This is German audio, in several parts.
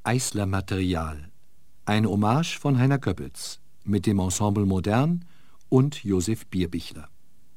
Eisler Material. Eine Hommage von Heiner Goebbels mit dem Ensemble Modern und Josef Bierbichler.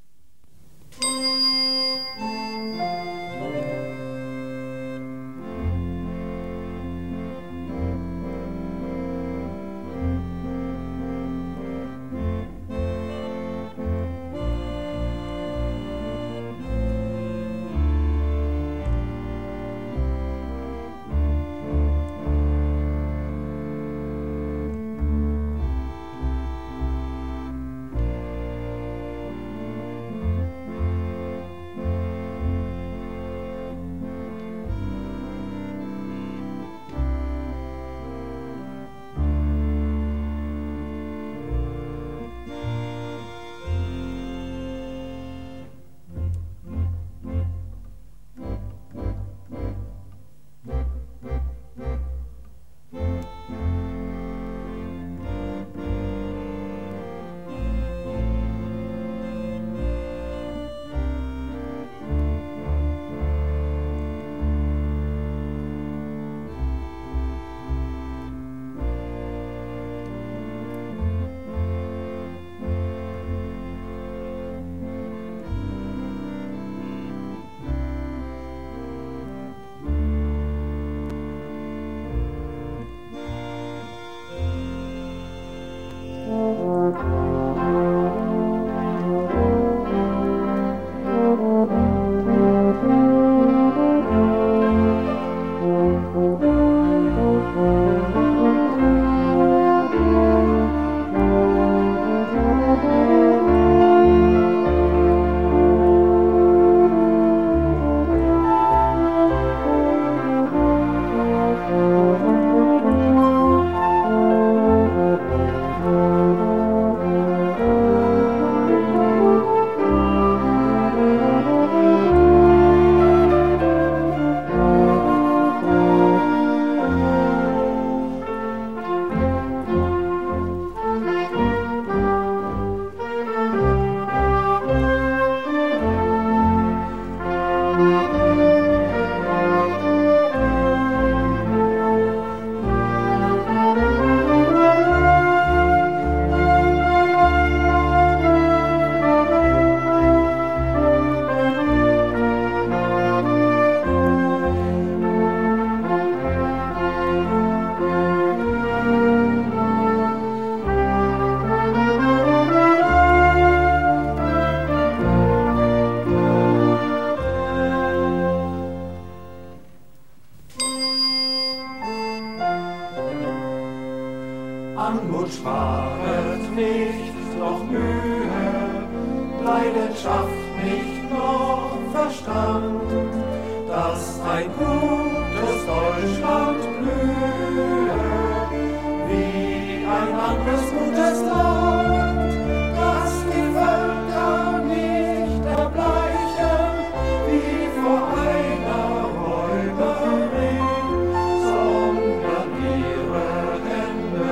Anmut sparet nicht, noch Mühe, Leidenschaft nicht, noch Verstand, dass ein gutes Deutschland blühe, wie ein anderes gutes Land, dass die Völker nicht erbleichen, wie vor einer Räuberin, sondern ihre Hände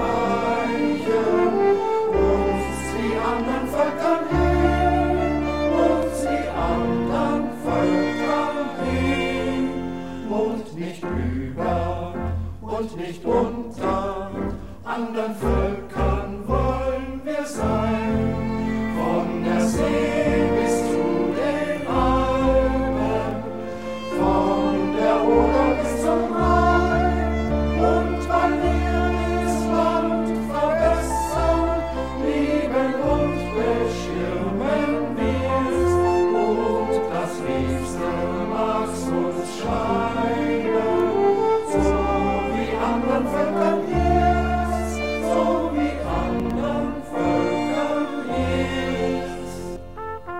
reichen, uns die anderen Völkern hin, uns die anderen Völkern hin, und nicht über und nicht unter anderen Völkern wollen wir sein, von der See bis zu den Alpen, von der Oder bis zum Rhein, und weil wir dieses Land verbessern, lieben und beschirmen wir's, und das Liebste mag's uns scheinen, so wie anderen Völkern jetzt, so wie anderen Völkern jetzt.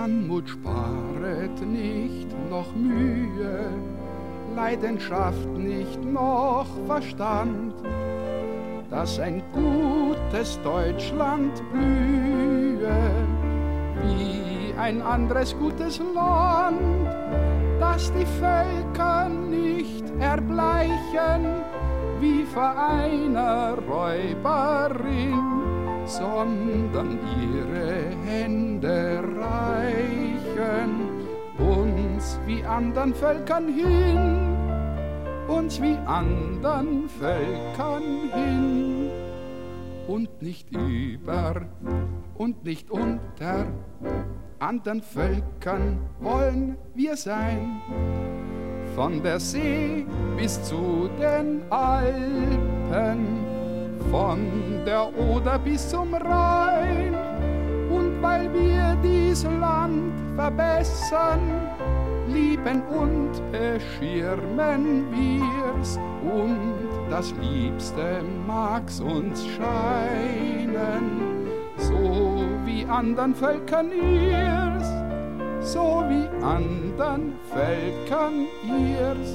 Anmut sparet nicht noch Mühe, Leidenschaft nicht noch Verstand, dass ein gutes Deutschland blühe, wie ein anderes gutes Land, dass die Völker nicht erbleichen, wie vor einer Räuberin, sondern ihre Hände reichen uns wie anderen Völkern hin, uns wie anderen Völkern hin, und nicht über und nicht unter anderen Völkern wollen wir sein, von der See bis zu den Alpen, von der Oder bis zum Rhein. Und weil wir dies Land verbessern, lieben und beschirmen wir's, und das Liebste mag's uns scheinen, so wie andern Völkern ihr's, so wie andern Völkern ihr's.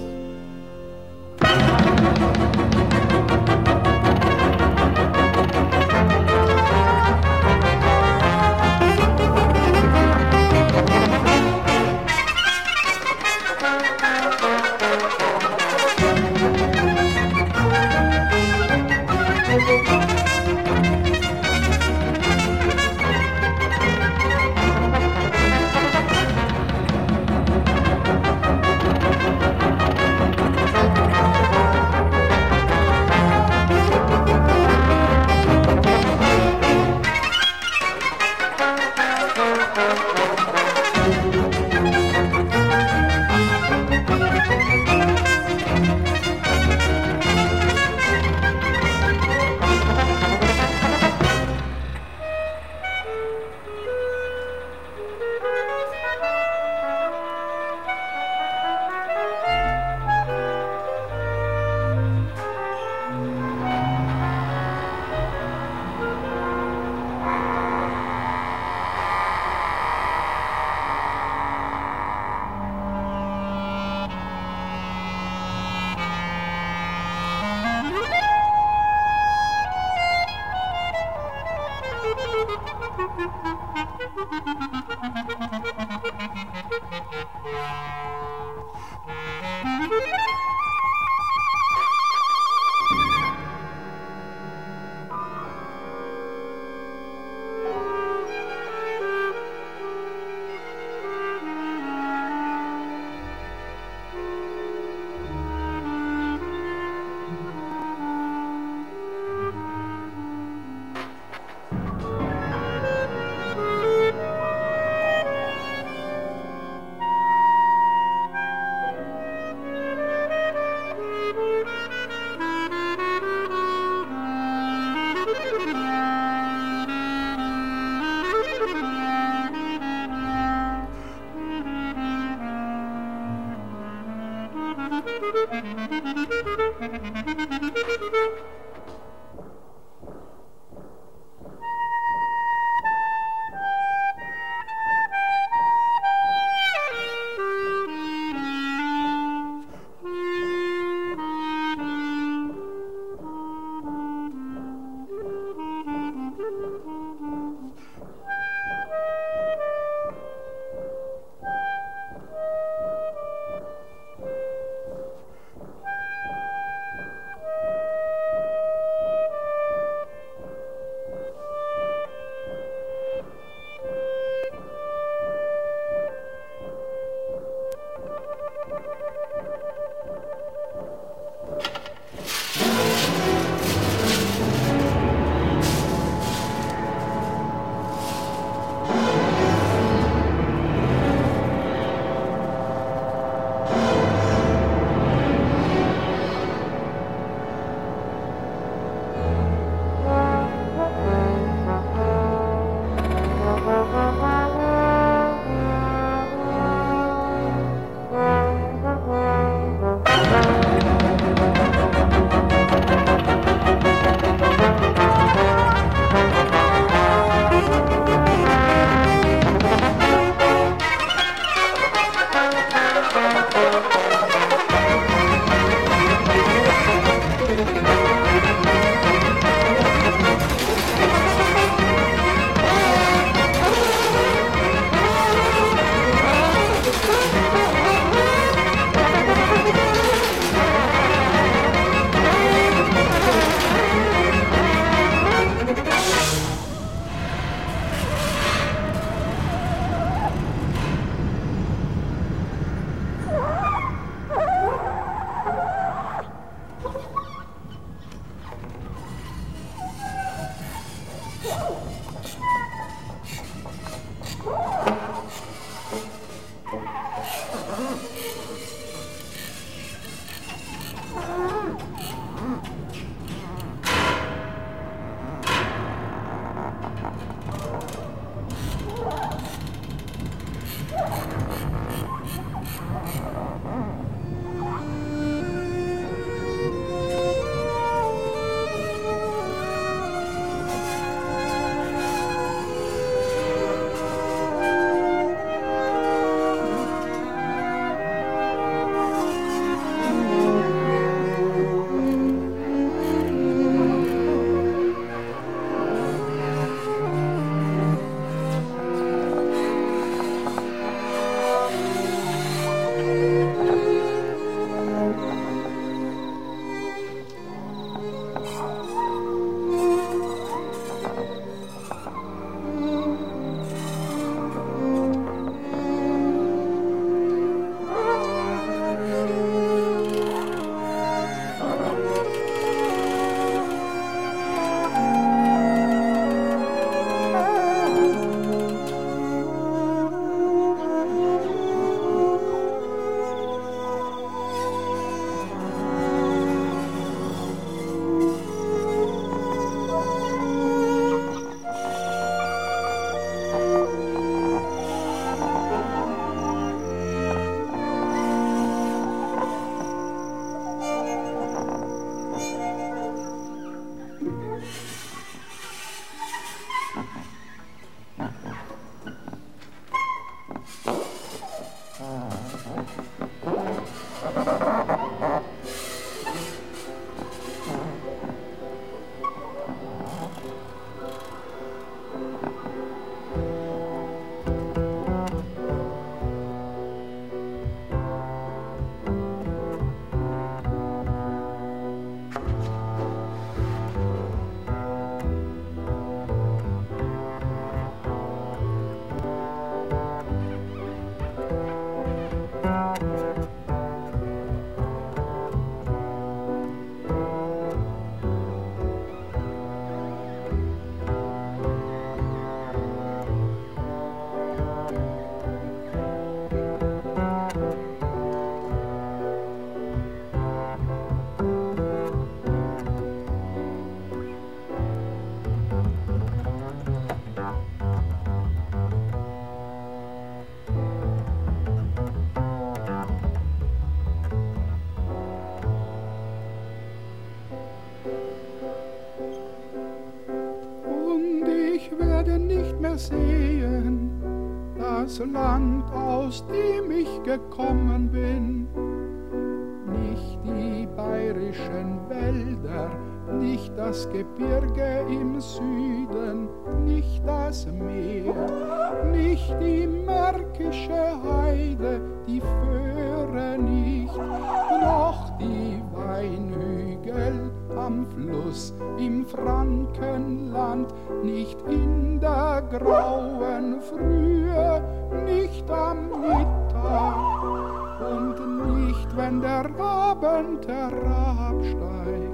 mehr sehen, das Land, aus dem ich gekommen bin. Nicht die bayerischen Wälder, nicht das Gebirge im Süden, nicht das Meer, nicht die märkische Heide, die Föhre nicht, noch die Weinhügel am Fluss im Frankenland, nicht in der grauen Frühe, nicht am Mittag und nicht, wenn der Abend herabsteigt.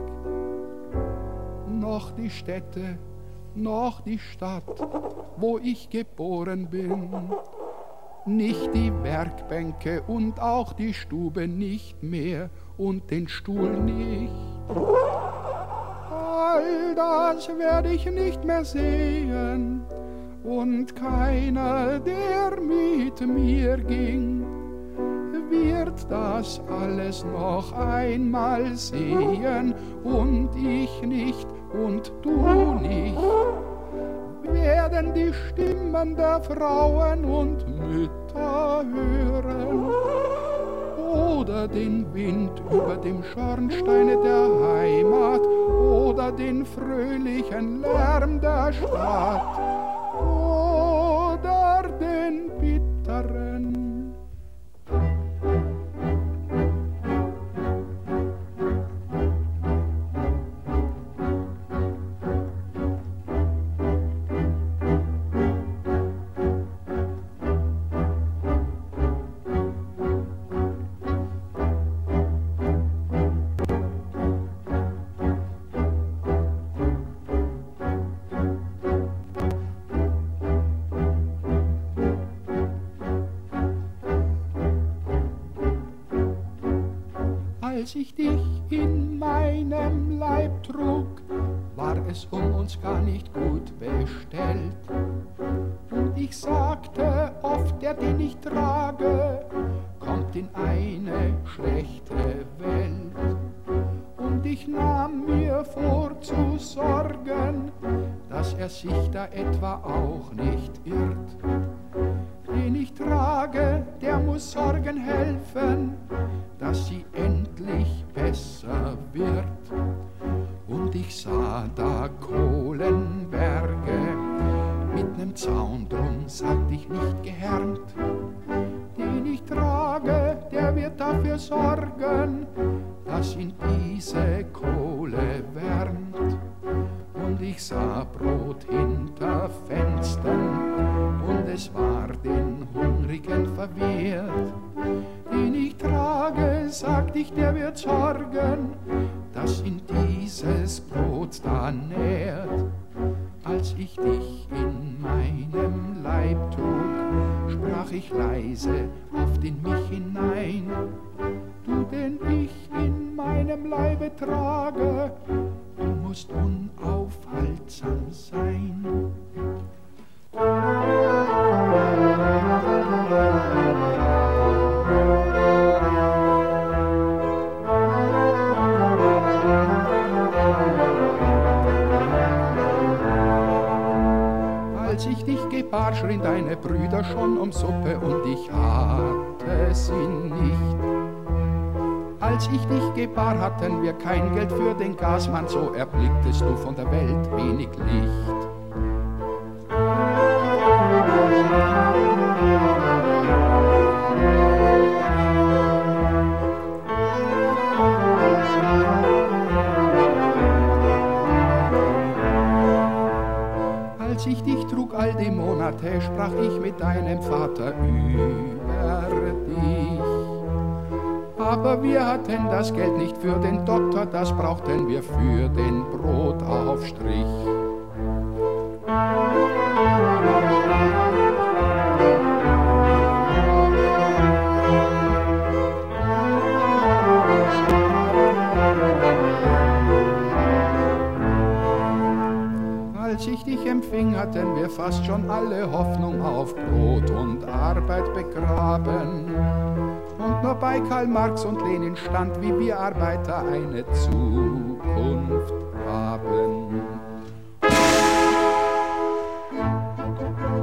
Noch die Städte, noch die Stadt, wo ich geboren bin, nicht die Werkbänke und auch die Stube nicht mehr und den Stuhl nicht. All das werde ich nicht mehr sehen und keiner, der mit mir ging, wird das alles noch einmal sehen und ich nicht und du nicht, werden die Stimmen der Frauen und Mütter hören oder den Wind über dem Schornsteine der Heimat oder den fröhlichen Lärm der Stadt oder den bitteren. Als ich dich in meinem Leib trug, war es um uns gar nicht gut bestellt. Und ich sagte oft, der den ich trage, kommt in eine schlechte Welt. Und ich nahm mir vor zu sorgen, dass er sich da etwa auch nicht irrt. Den ich trage, der muss Sorgen helfen, dass sie endlich besser wird. Und ich sah da Kohlenberge mit nem Zaun drum, sagt ich nicht gehärmt. Den ich trage, der wird dafür sorgen, dass ihn diese Kohle wärmt. Und ich sah Brot hinter Fenstern und es war den Hungrigen verwehrt. Den ich trage, sagt ich, der wird sorgen, dass ihn dieses Brot da nährt. Als ich dich in meinem Leib trug, sprach ich leise oft in mich hinein. Du, den ich in meinem Leibe trage, du musst unaufhaltsam sein. Als ich dich gebar, schrien deine Brüder schon um Suppe und ich hatte sie nicht. Als ich dich gebar, hatten wir kein Geld für den Gasmann, so erblicktest du von der Welt wenig Licht. Als ich dich trug all die Monate, sprach ich mit deinem Vater über dich. Aber wir hatten das Geld nicht für den Doktor, das brauchten wir für den Brotaufstrich. Als ich dich empfing, hatten wir fast schon alle Hoffnung auf Brot und Arbeit begraben. Und nur bei Karl Marx und Lenin stand, wie wir Arbeiter eine Zukunft haben.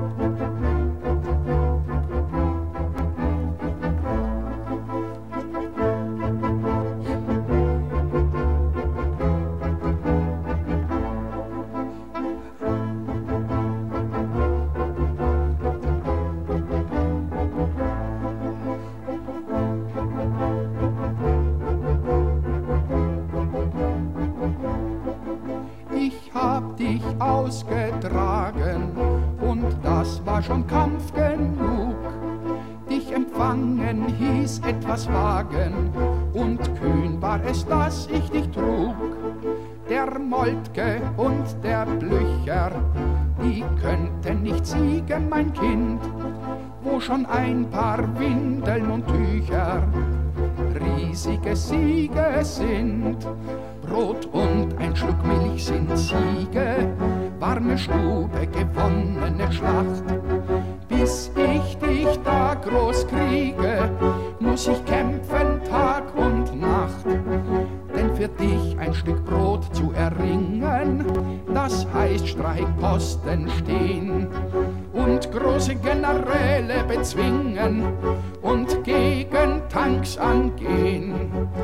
das war schon Kampf genug. Dich empfangen hieß etwas wagen, und kühn war es, dass ich dich trug. Der Moltke und der Blücher, die könnten nicht siegen, mein Kind, wo schon ein paar Windeln und Tücher riesige Siege sind. Brot und ein Schluck Milch sind Siege, warme Stube, gewonnene Schlacht. Bis ich dich da groß kriege, muss ich kämpfen Tag und Nacht. Denn für dich ein Stück Brot zu erringen, das heißt Streikposten stehen und große Generäle bezwingen und gegen Tanks angehen.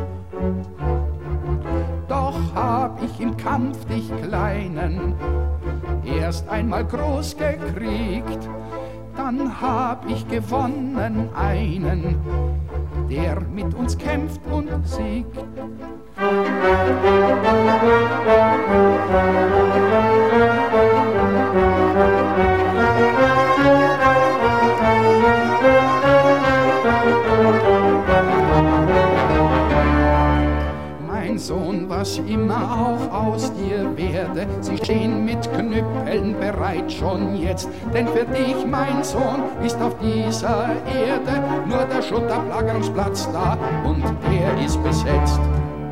Doch hab ich im Kampf dich Kleinen erst einmal groß gekriegt, dann hab ich gewonnen einen, der mit uns kämpft und siegt. Mein Sohn, was immer auch aus dir werde, sie stehen mit Knüppeln bereit schon jetzt. Denn für dich, mein Sohn, ist auf dieser Erde nur der Schutterbelagerungsplatz da und der ist besetzt.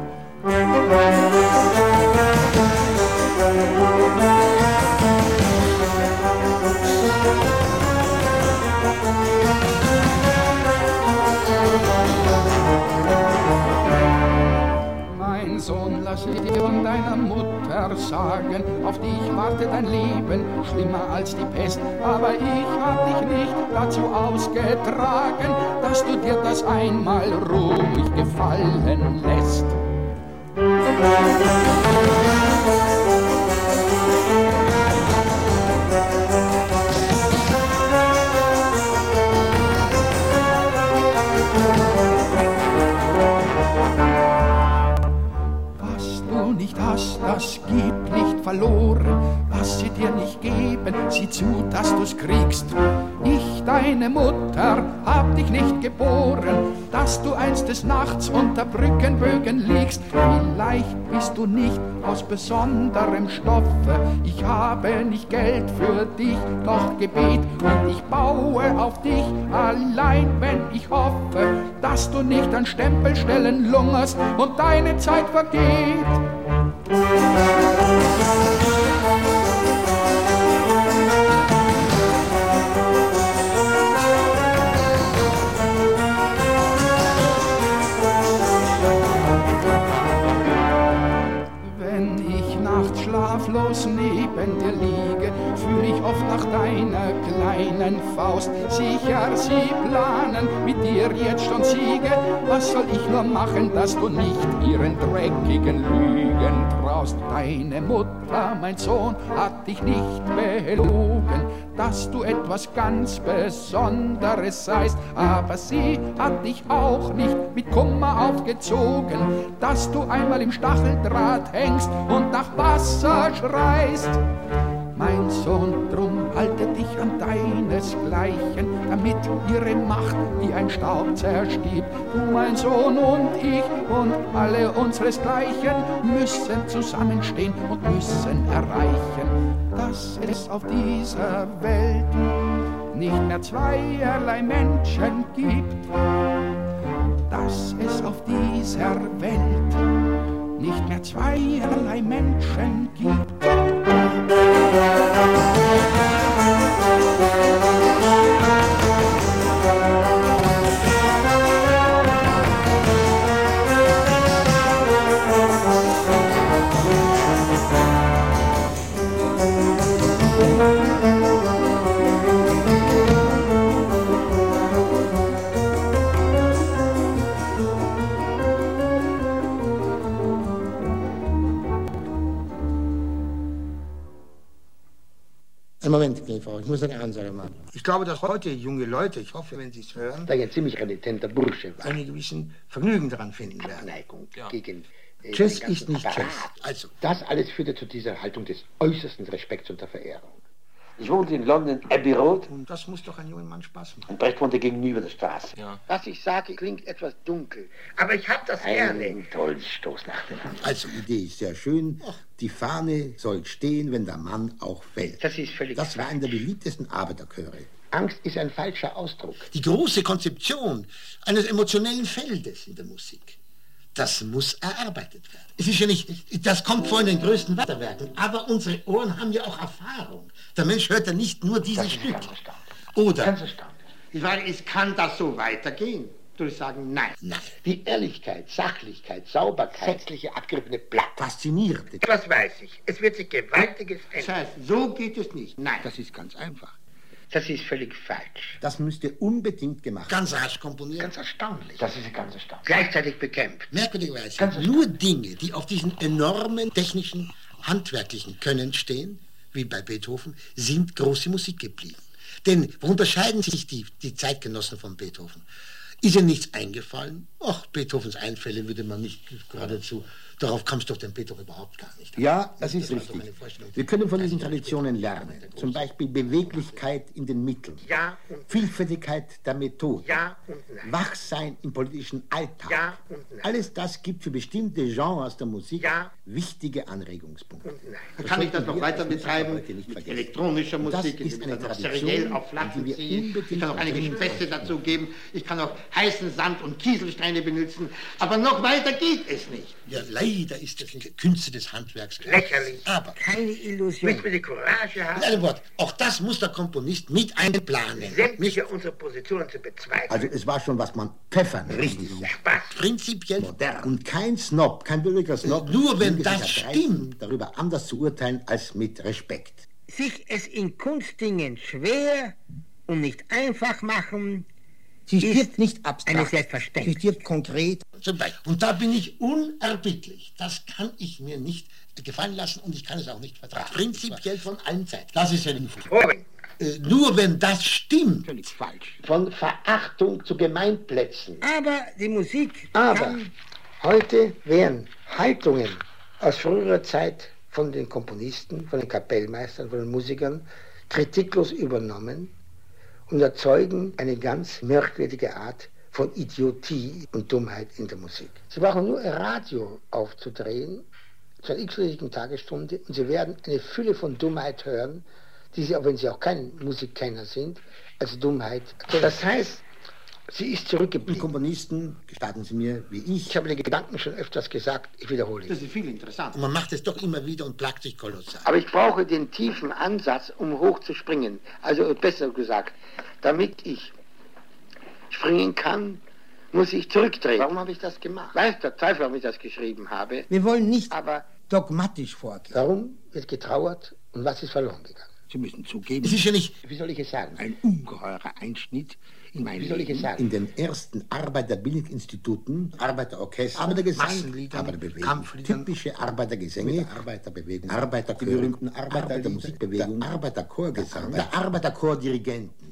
Mein Sohn, lass ich dir von deiner Mutter sagen, auf dich wartet dein Leben schlimmer als die Pest. Aber ich hab dich nicht dazu ausgetragen, dass du dir das einmal ruhig gefallen lässt. Nicht hast, das gibt nicht verloren, was sie dir nicht geben, sieh zu, dass du's kriegst. Ich, deine Mutter, hab dich nicht geboren, dass du einst des Nachts unter Brückenbögen liegst. Vielleicht bist du nicht aus besonderem Stoffe, ich habe nicht Geld für dich, doch Gebet, und ich baue auf dich allein, wenn ich hoffe, dass du nicht an Stempelstellen lungerst und deine Zeit vergeht. Wenn ich nachts schlaflos neben dir liege, fühl ich oft nach deiner kleinen Faust. Sicher, sie planen mit dir jetzt schon Siege. Was soll ich nur machen, dass du nicht ihren dreckigen Lügen traust? Deine Mutter, mein Sohn, hat dich nicht belogen, dass du etwas ganz Besonderes seist. Aber sie hat dich auch nicht mit Kummer aufgezogen, dass du einmal im Stacheldraht hängst und nach Wasser schreist. Mein Sohn, drum halte dich an deinesgleichen, damit ihre Macht wie ein Staub zerstiebt. Du, mein Sohn, und ich und alle unseresgleichen müssen zusammenstehen und müssen erreichen, dass es auf dieser Welt nicht mehr zweierlei Menschen gibt, dass es auf dieser Welt nicht mehr zweierlei Menschen gibt. Moment, Frau, ich muss eine Ansage machen. Ich glaube, dass heute junge Leute, ich hoffe, wenn sie es hören, da ein ziemlich renitenter Bursche war, einen gewissen Vergnügen daran finden werden. Abneigung gegen Tschüss ist nicht Apparat. Tschüss. Also. Das alles führte zu dieser Haltung des äußersten Respekts und der Verehrung. Ich wohnte in London, Abbey Road. Und das muss doch einem jungen Mann Spaß machen. Und Brecht wohnte gegenüber der Straße. Ja. Was ich sage, klingt etwas dunkel. Aber ich hab das gerne. Einen tollen Stoß nach dem anderen. Also, Idee ist sehr schön. Die Fahne soll stehen, wenn der Mann auch fällt. Das ist völlig Das war falsch. einer der beliebtesten Arbeiterchöre. Angst ist ein falscher Ausdruck. Die große Konzeption eines emotionellen Feldes in der Musik, das muss erarbeitet werden. Es ist ja nicht, das kommt vor in den größten Weiterwerken, aber unsere Ohren haben ja auch Erfahrung. Der Mensch hört ja nicht nur dieses Stück. Ganz erstaunlich. Oder, Ganz erstaunlich. Die Frage ist, kann das so weitergehen? Würde ich sagen, nein. nein, Die Ehrlichkeit, Sachlichkeit, Sauberkeit, sätzliche abgerippene Blatt. fasziniert. Das weiß ich. Es wird sich Gewaltiges ändern. Das heißt, so geht es nicht. Nein. Das ist ganz einfach. Das ist völlig falsch. Das müsste unbedingt gemacht werden. Ganz rasch komponiert. Ganz erstaunlich. Das ist ganz erstaunlich. Gleichzeitig bekämpft. Merkwürdigerweise, nur Dinge, die auf diesen enormen technischen, handwerklichen Können stehen, wie bei Beethoven, sind große Musik geblieben. Denn wo unterscheiden sich die Zeitgenossen von Beethoven? Ist ihnen nichts eingefallen? Ach, Beethovens Einfälle würde man nicht geradezu, darauf kam es doch dem Beethoven überhaupt gar nicht. Ja, das ist war doch richtig. eine Vorstellung. Wir können von diesen Traditionen lernen. Zum Beispiel Beweglichkeit in den Mitteln, Ja und Vielfältigkeit der Methode, ja und nein. Wachsein im politischen Alltag. Ja und nein. Alles das gibt für bestimmte Genres der Musik Ja. wichtige Anregungspunkte. Und nein. Das Kann ich das sollten noch wir weiter als betreiben? Musiker heute nicht Mit vergessen. elektronischer Und das Musik, ist indem eine ich dann noch Tradition, seriell auf die Platten wir ziehe. unbedingt Ich kann auch einige unterstützen Späße dazu geben. Ich kann auch heißen Sand und Kieselsteine benutzen. Aber noch weiter geht es nicht. Ja, leider ist das eine Künste des Handwerks. Lächerlich. Aber, Keine Illusion. Müssen wir die Courage haben, mit einem Wort, auch das muss der Komponist mit einplanen. sämtliche unserer Positionen zu bezweifeln. Also es war schon, was man pfeffern richtig Spaß. Prinzipiell modern. Und kein Snob, kein bürgerlicher Snob, Nur wenn möge das sich erdreisten, stimmt. darüber anders zu urteilen als mit Respekt. Sich es in Kunstdingen schwer und nicht einfach machen, Sie ist stirbt nicht abstrakt. eine Selbstverständlichkeit. Sie stirbt konkret. zum Beispiel. Und da bin ich unerbittlich. Das kann ich mir nicht gefallen lassen und ich kann es auch nicht vertragen. Prinzipiell von allen Seiten. Das ist ja ein nur wenn das stimmt. Völlig falsch. Von Verachtung zu Gemeinplätzen. Aber die Musik Aber kann heute werden Haltungen aus früherer Zeit von den Komponisten, von den Kapellmeistern, von den Musikern kritiklos übernommen und erzeugen eine ganz merkwürdige Art von Idiotie und Dummheit in der Musik. Sie brauchen nur ein Radio aufzudrehen zu einer x-beliebigen Tagesstunde und Sie werden eine Fülle von Dummheit hören, die Sie, auch wenn Sie auch kein Musikkenner sind, als Dummheit. Das heißt, sie ist Die zurückgeblieben. Komponisten, gestatten Sie mir, wie ich, Ich habe den Gedanken schon öfters gesagt, ich wiederhole ihn. Das ist viel interessant. Und man macht es doch immer wieder und plagt sich kolossal. Aber ich brauche den tiefen Ansatz, um hoch zu springen. Also besser gesagt, damit ich springen kann, muss ich zurücktreten. Warum habe ich das gemacht? Weiß der Teufel, warum ich das geschrieben habe. Wir wollen nicht Aber dogmatisch vorgehen. Warum wird getrauert und was ist verloren gegangen? Sie müssen zugeben, Es ist ja nicht, Wie soll ich es sagen? ein ungeheurer Einschnitt in mein Wie soll ich es Leben. sagen? in den ersten Arbeiterbildungsinstituten, Arbeiterorchester, Arbeitergesang, Massenliedern, Arbeiterbewegung, Kampfliedern, typische Arbeitergesänge, Arbeiterbewegung, Arbeiterchöre, die berühmten Arbeiter der Musikbewegung, der Arbeiterchorgesang, der Arbeiterchordirigenten.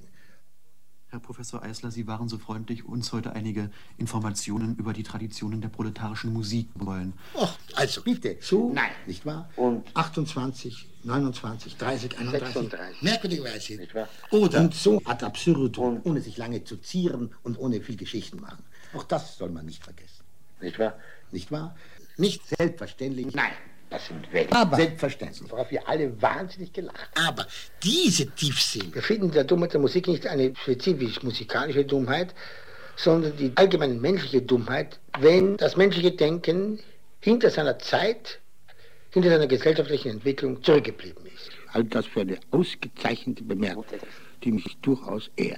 Herr Professor Eisler, Sie waren so freundlich, uns heute einige Informationen über die Traditionen der proletarischen Musik wollen. ach, also, Bitte, so, Nein. nicht wahr? Und 28, 29, 30, 31. 36. merkwürdigerweise. Nicht wahr? Oder, Und so ad absurdum, Und- ohne sich lange zu zieren und ohne viel Geschichten machen. Auch das soll man nicht vergessen. Nicht wahr? Nicht wahr? nicht, Selbstverständlich. Nein. Das sind Welt. Aber, Selbstverständlich. worauf wir alle wahnsinnig gelacht haben. aber diese Tiefsinn, Wir finden in der Dummheit der Musik nicht eine spezifisch musikalische Dummheit, sondern die allgemein menschliche Dummheit, wenn das menschliche Denken hinter seiner Zeit, hinter seiner gesellschaftlichen Entwicklung zurückgeblieben ist. All das für eine ausgezeichnete Bemerkung, die mich durchaus ehrt.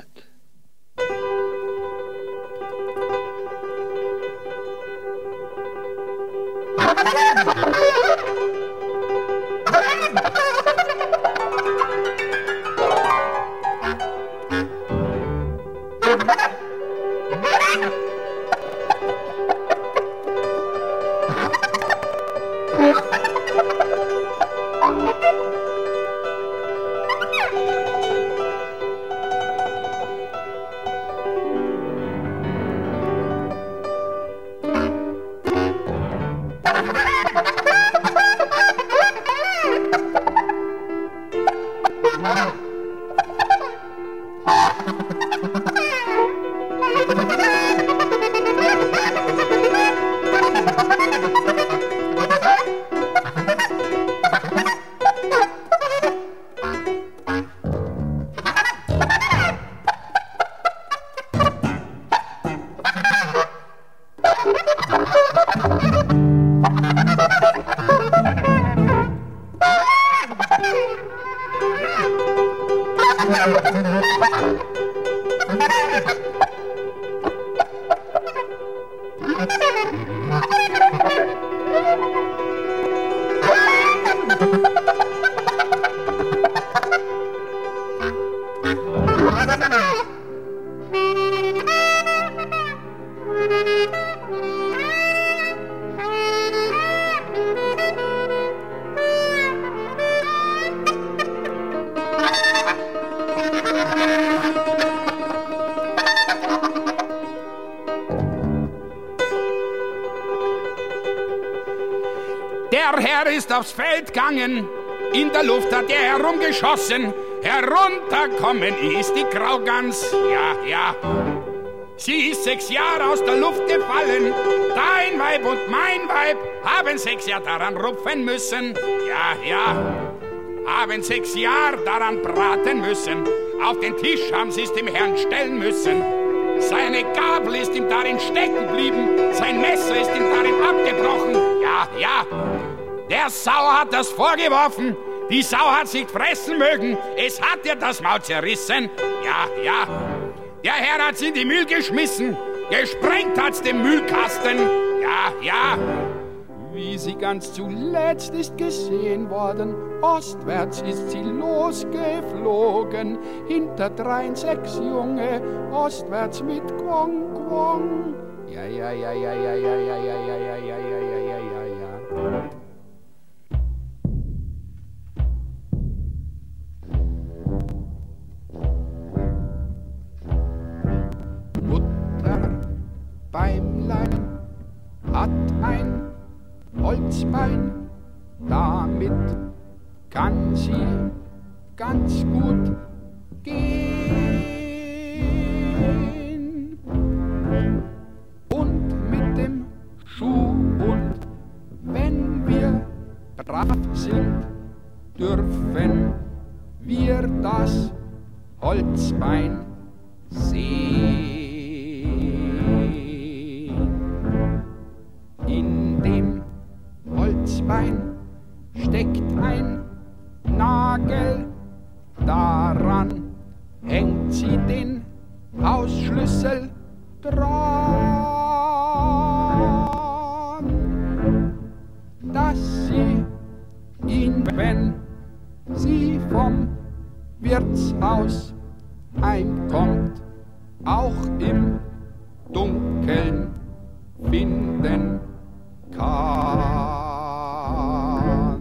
Der Herr ist aufs Feld gegangen, in der Luft hat er herumgeschossen, herunterkommen ist die Graugans, ja, ja. Sie ist 6 Jahre aus der Luft gefallen, dein Weib und mein Weib haben 6 Jahre daran rupfen müssen, ja, ja. Haben 6 Jahre daran braten müssen, auf den Tisch haben sie es dem Herrn stellen müssen. Seine Gabel ist ihm darin stecken geblieben, sein Messer ist ihm darin abgebrochen, ja, ja. Der Sau hat das vorgeworfen, die Sau hat sich fressen mögen, es hat ihr das Maul zerrissen, ja, ja. Der Herr hat's in die Mühl geschmissen, gesprengt hat's den Mühlkasten, ja, ja. Wie sie ganz zuletzt ist gesehen worden, ostwärts ist sie losgeflogen, hinterdrein 6 Junge, ostwärts mit Quong, Quong. Ja, ja, ja, ja, ja, ja, ja, ja, ja, ja, ja, ja, ja, ja, ja, ja. Mutter Bäumlein hat ein Holzbein, damit kann sie ganz gut gehen. Und mit dem Schuhbund, wenn wir brav sind, dürfen wir das Holzbein sehen. In dem Holzbein steckt ein Nagel, daran hängt sie den Hausschlüssel dran, dass sie ihn, wenn sie vom Wirtshaus heimkommt, auch im Dunkeln finden kann.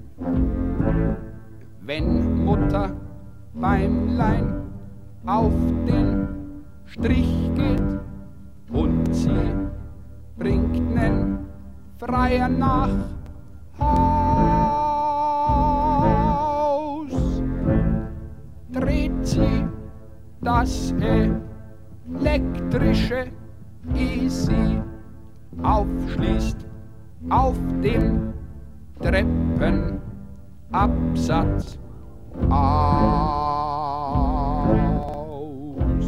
Wenn Mutter Bäumlein auf den Strich geht und sie bringt nen Freier nach Haus, dreht sie das elektrische Easy, aufschließt auf dem Treppenabsatz aus.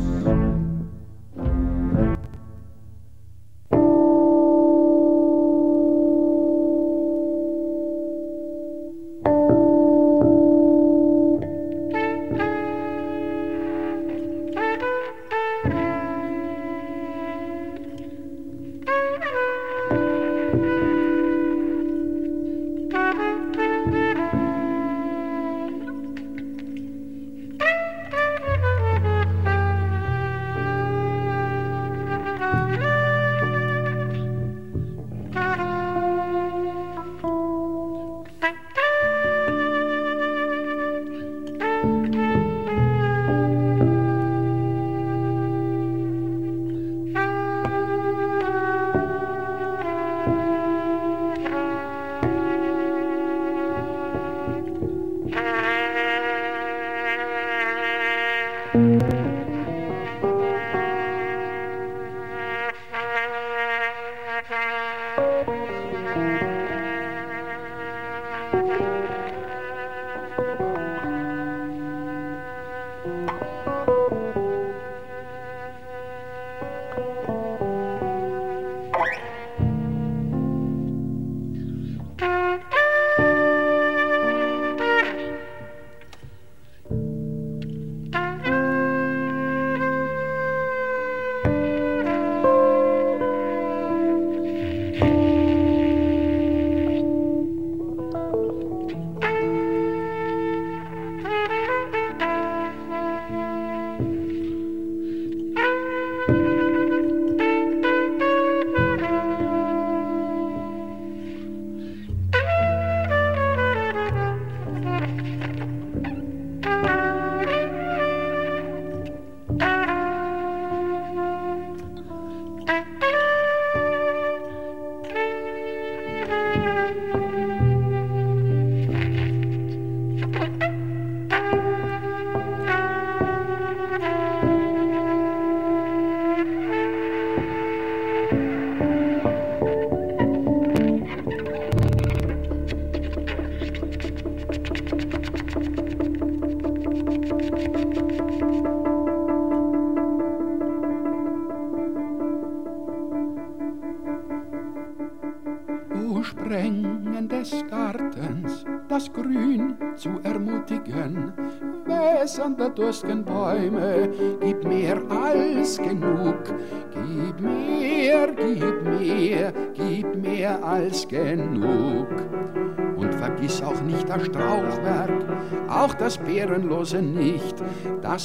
Sprengen des Gartens, das Grün zu ermutigen, wässernde durstigen Bäume, gib mehr als genug. Gib mehr, gib mehr, gib mehr als genug. Und vergiss auch nicht das Strauchwerk, auch das Beerenlose nicht, das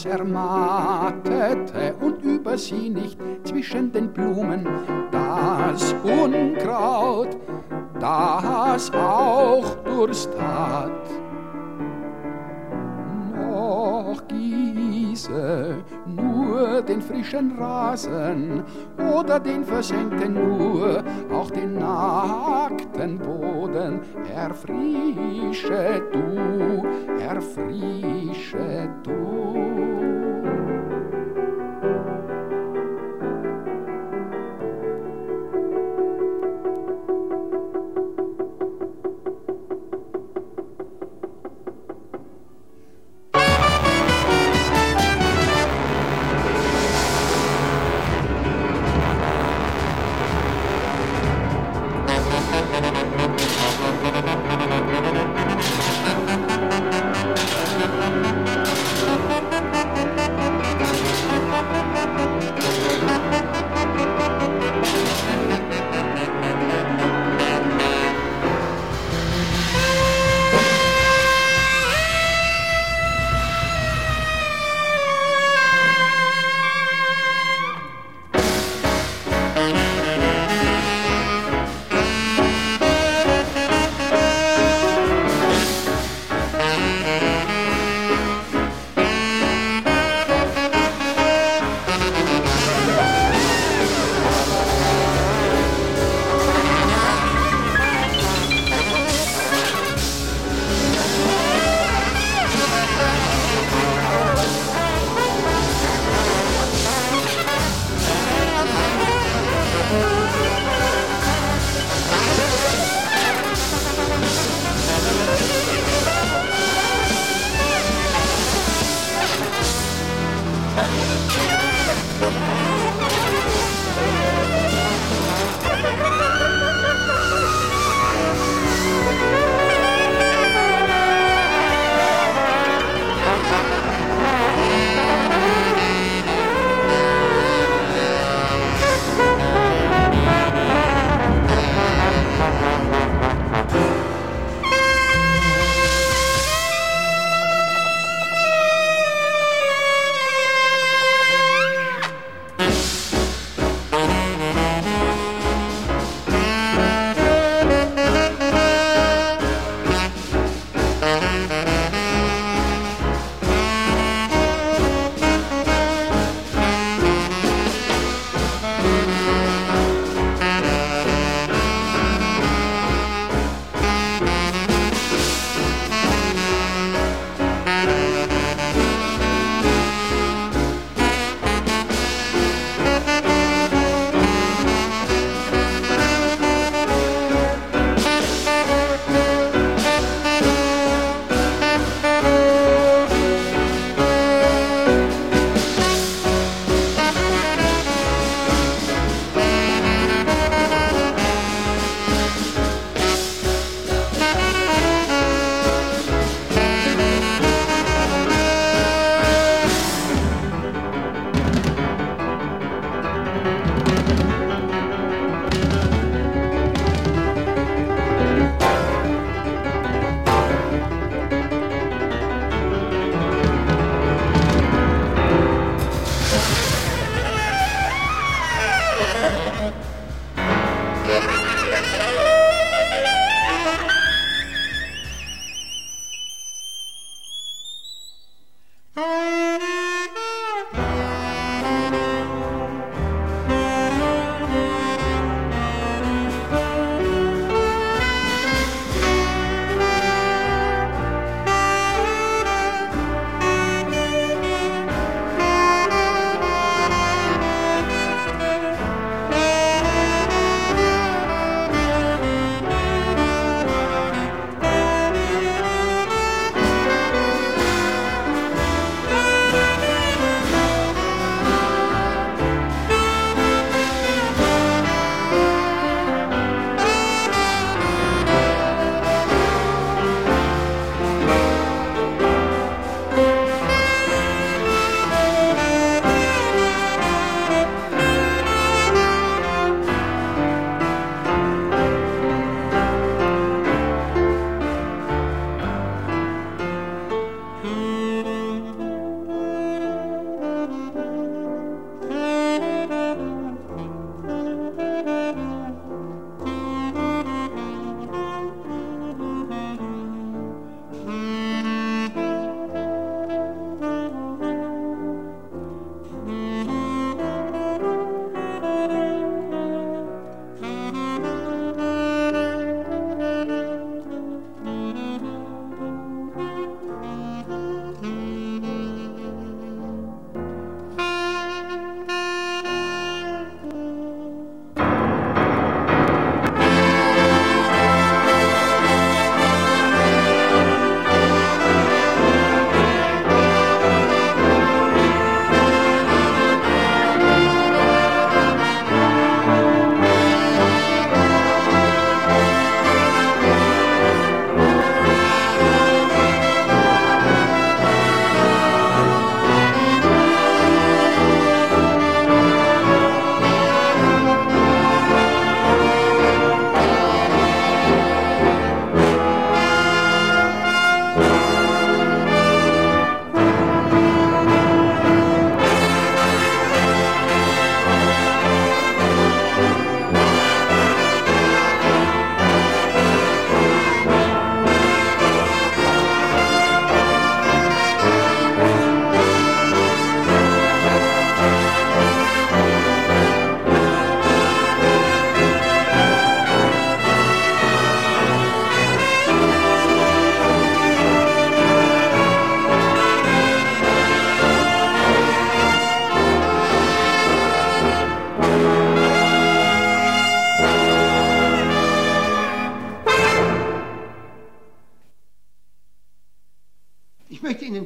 ermattete und über sie nicht zwischen den Blumen das Unkraut, das auch Durst hat. Noch gieße nur den frischen Rasen oder den versenkten nur, auch den nackten Boden, erfrische du, erfrische du.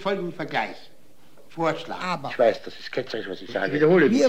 folgenden Vergleich vorschlagen. Aber Ich weiß, das ist ketzerisch, was ich sage. Ich wiederhole mich.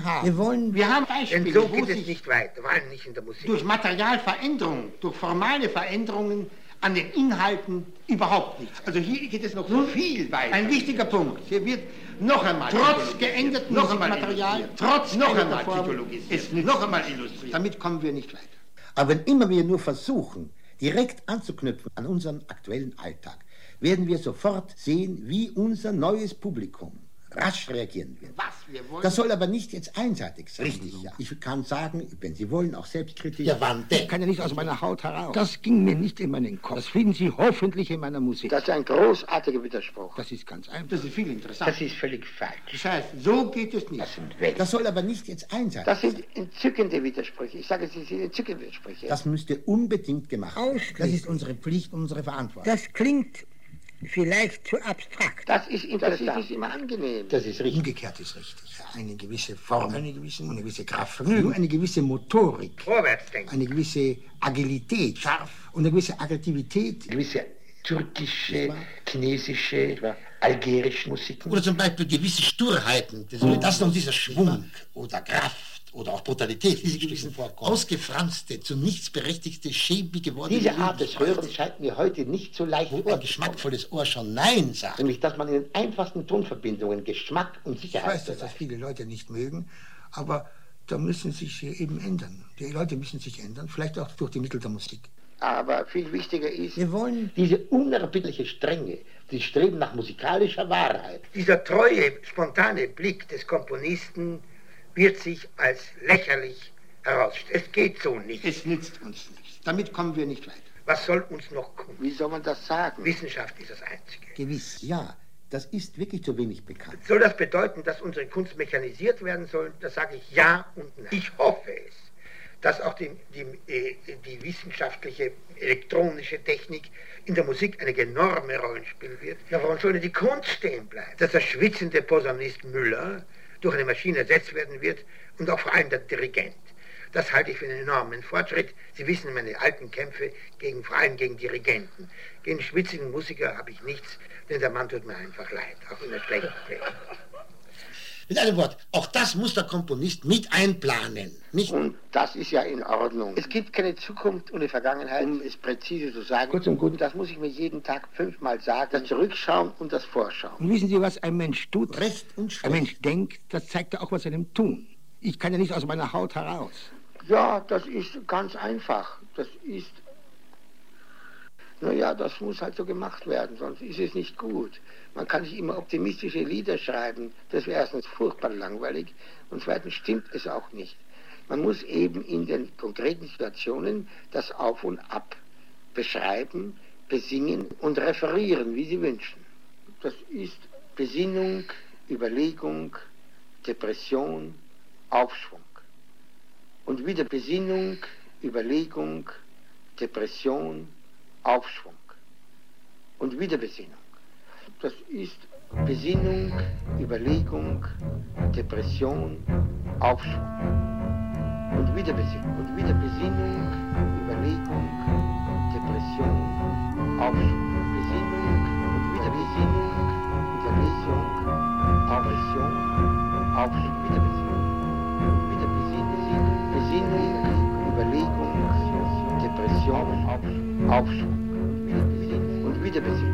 wir haben Beispiele, Denn so wo geht es sich nicht weiter, vor allem nicht in der Musik. durch Materialveränderungen, durch formale Veränderungen an den Inhalten überhaupt nichts. Also hier geht es noch so viel weiter. Ein wichtiger Punkt. Hier wird noch einmal trotz geänderten Musikmaterial, trotz noch einmal Titologisiert, noch einmal illustriert. Damit kommen wir nicht weiter. Aber wenn immer wir nur versuchen, direkt anzuknüpfen an unseren aktuellen Alltag, werden wir sofort sehen, wie unser neues Publikum rasch reagieren wird. Was wir wollen. Das soll aber nicht jetzt einseitig sein. Richtig, ja. Ich kann sagen, wenn Sie wollen, auch selbstkritisch. Ja, wann denn? Ich kann ja nicht aus meiner Haut heraus. Das ging mir nicht in meinen Kopf. Das finden Sie hoffentlich in meiner Musik. Das ist ein großartiger Widerspruch. Das ist ganz einfach. Das ist viel interessanter. Das ist völlig falsch. Das heißt, so geht es nicht. Das sind Welt. Das soll aber nicht jetzt einseitig Das sein. sind entzückende Widersprüche. Ich sage, Sie sind entzückende Widersprüche. Das müsste unbedingt gemacht werden. Das ist unsere Pflicht, unsere Verantwortung. Das klingt vielleicht zu abstrakt. Das ist interessant. Das ist immer angenehm. Das ist richtig. Umgekehrt ist richtig. Eine gewisse Form, eine gewisse Kraftvergnügen, eine gewisse Motorik, Vorwärtsdenken. eine gewisse Agilität, scharf und eine gewisse Aggressivität. Gewisse türkische, chinesische, algerische Musiken. Oder zum Beispiel gewisse Sturheiten. Das noch dieser Schwung oder Kraft oder auch Brutalität, die sich vorkommen. Ausgefranste, zu nichts berechtigte, schäbige Worte. Diese Art des Hörens scheint mir heute nicht so leicht wo ein geschmackvolles Ohr schon Nein sagt. Nämlich, dass man in den einfachsten Tonverbindungen Geschmack und Ich Sicherheit weiß, dass das viele Leute nicht mögen, aber da müssen sich eben ändern. Die Leute müssen sich ändern, vielleicht auch durch die Mittel der Musik. Aber viel wichtiger ist, Wir wollen diese unerbittliche Strenge, die Streben nach musikalischer Wahrheit. Dieser treue, spontane Blick des Komponisten wird sich als lächerlich herausstellen. Es geht so nicht. es nützt uns nichts. Damit kommen wir nicht weiter. Was soll uns noch kommen? wie soll man das sagen? Wissenschaft ist das Einzige. Gewiss. Ja, das ist wirklich zu wenig bekannt. Soll das bedeuten, dass unsere Kunst mechanisiert werden soll? Das sage ich ja und nein. Ich hoffe es, dass auch die wissenschaftliche elektronische Technik in der Musik eine enorme Rolle spielen wird. Ja, warum soll denn die Kunst stehen bleiben? Dass der schwitzende Posaunist Müller durch eine Maschine ersetzt werden wird und auch vor allem der Dirigent. Das halte ich für einen enormen Fortschritt. Sie wissen, meine alten Kämpfe vor allem gegen Dirigenten. Gegen schwitzigen Musiker habe ich nichts, denn der Mann tut mir einfach leid, auch in der schlechten Pflege. Mit einem Wort, auch das muss der Komponist mit einplanen. Nicht? Und das ist ja in Ordnung. Es gibt keine Zukunft ohne Vergangenheit, um es präzise zu sagen. Kurz und gut. Das muss ich mir jeden Tag 5-mal sagen. Das Zurückschauen und das Vorschauen. Und wissen Sie, was ein Mensch tut? Recht und Ein schlecht. Mensch denkt, das zeigt ja auch was seinem Tun. Ich kann ja nicht aus meiner Haut heraus. Ja, das ist ganz einfach. Das ist... Naja, das muss halt so gemacht werden, sonst ist es nicht gut. Man kann nicht immer optimistische Lieder schreiben. Das wäre erstens furchtbar langweilig und zweitens stimmt es auch nicht. Man muss eben in den konkreten Situationen das Auf und Ab beschreiben, besingen und referieren, wie Sie wünschen. Das ist Besinnung, Überlegung, Depression, Aufschwung. Und wieder Besinnung, Überlegung, Depression, Aufschwung. Und wieder Besinnung. Das ist Besinnung, Überlegung, Depression, Aufschwung. Und wieder Besinnung. Und wieder Besinnung, Überlegung, Depression, Aufschwung. Besinnung und wieder Besinnung, Überlegung, Depression, Aufschwung. Wieder Besinnung. Und wieder Besinnung, Überlegung, Depression, Aufschwung. Und wieder Besinnung.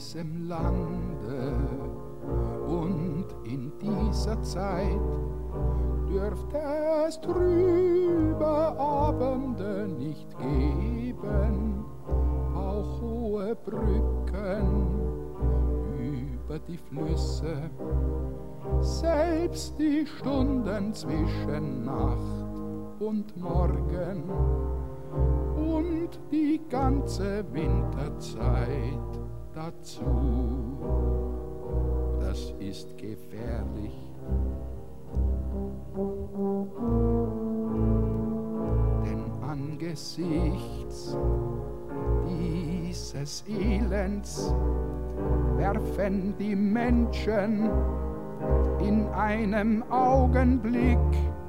diesem Lande. Und in dieser Zeit dürfte es trübe Abende nicht geben, auch hohe Brücken über die Flüsse, selbst die Stunden zwischen Nacht und Morgen und die ganze Winterzeit dazu. Das ist gefährlich. Denn angesichts dieses Elends werfen die Menschen in einem Augenblick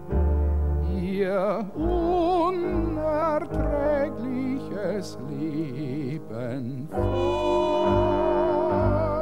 ihr unerträgliches Leben fort.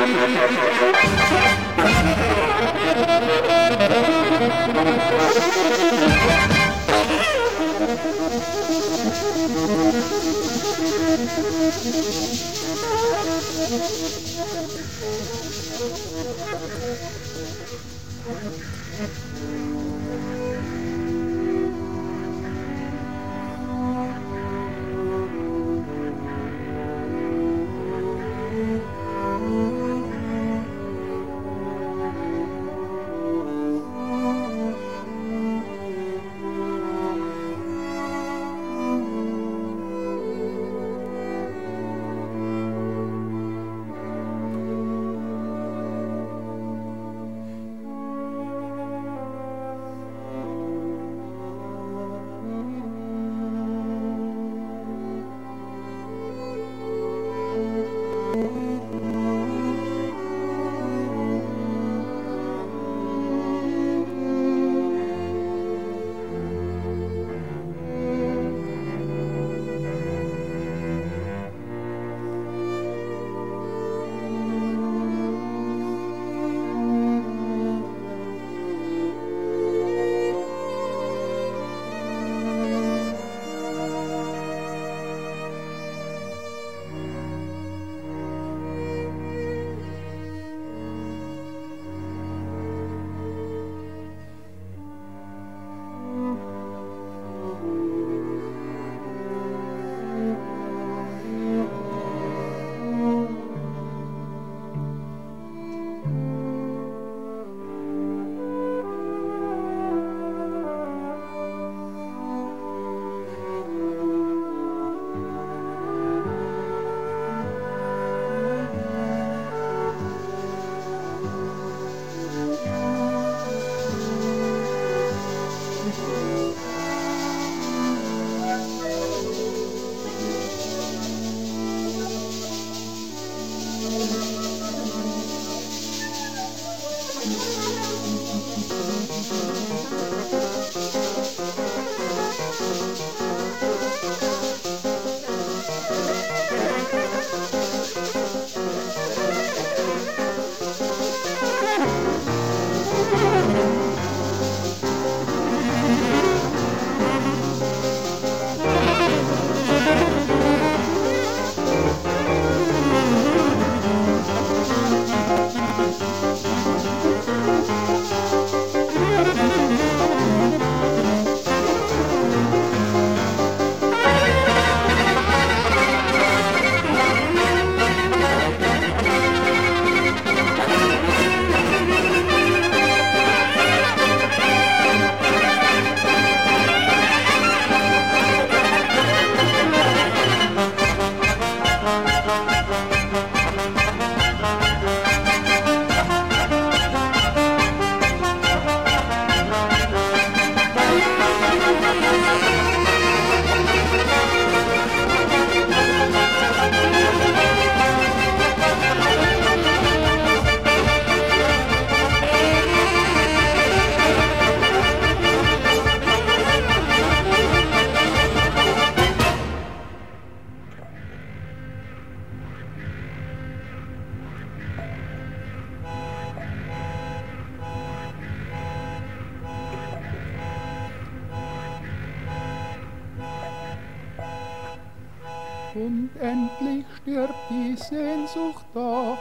Und endlich stirbt die Sehnsucht doch,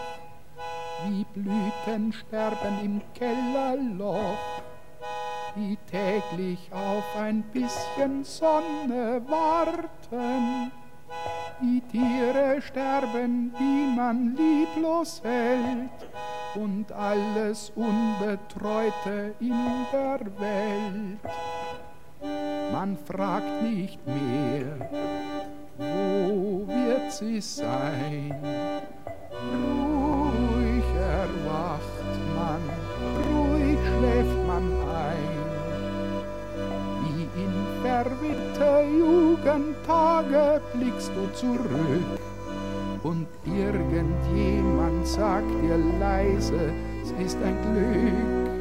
wie Blüten sterben im Kellerloch, die täglich auf ein bisschen Sonne warten. Die Tiere sterben, die man lieblos hält, und alles Unbetreute in der Welt. Man fragt nicht mehr, wo wird sie sein? Ruhig erwacht man, ruhig schläft man ein, wie in verwirrter Jugendtage blickst du zurück, und irgendjemand sagt dir leise, es ist ein Glück.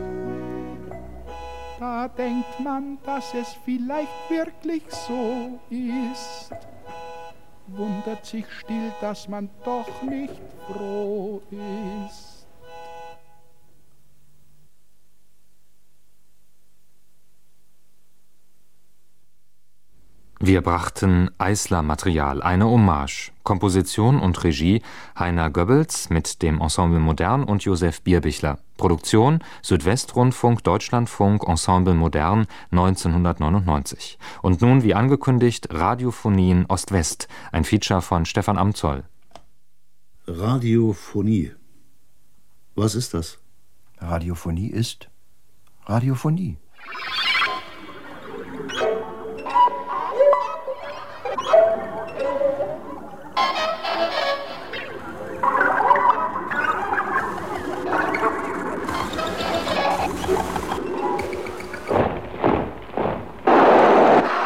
Da denkt man, dass es vielleicht wirklich so ist, wundert sich still, dass man doch nicht froh ist. Wir brachten Eisler-Material, eine Hommage. Komposition und Regie Heiner Goebbels mit dem Ensemble Modern und Josef Bierbichler. Produktion Südwestrundfunk, Deutschlandfunk, Ensemble Modern 1999. Und nun, wie angekündigt, Radiophonien Ost-West, ein Feature von Stefan Amzoll. Radiophonie. Was ist das? Radiophonie ist Radiophonie.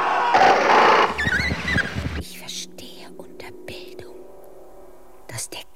Ich verstehe unter Bildung, dass der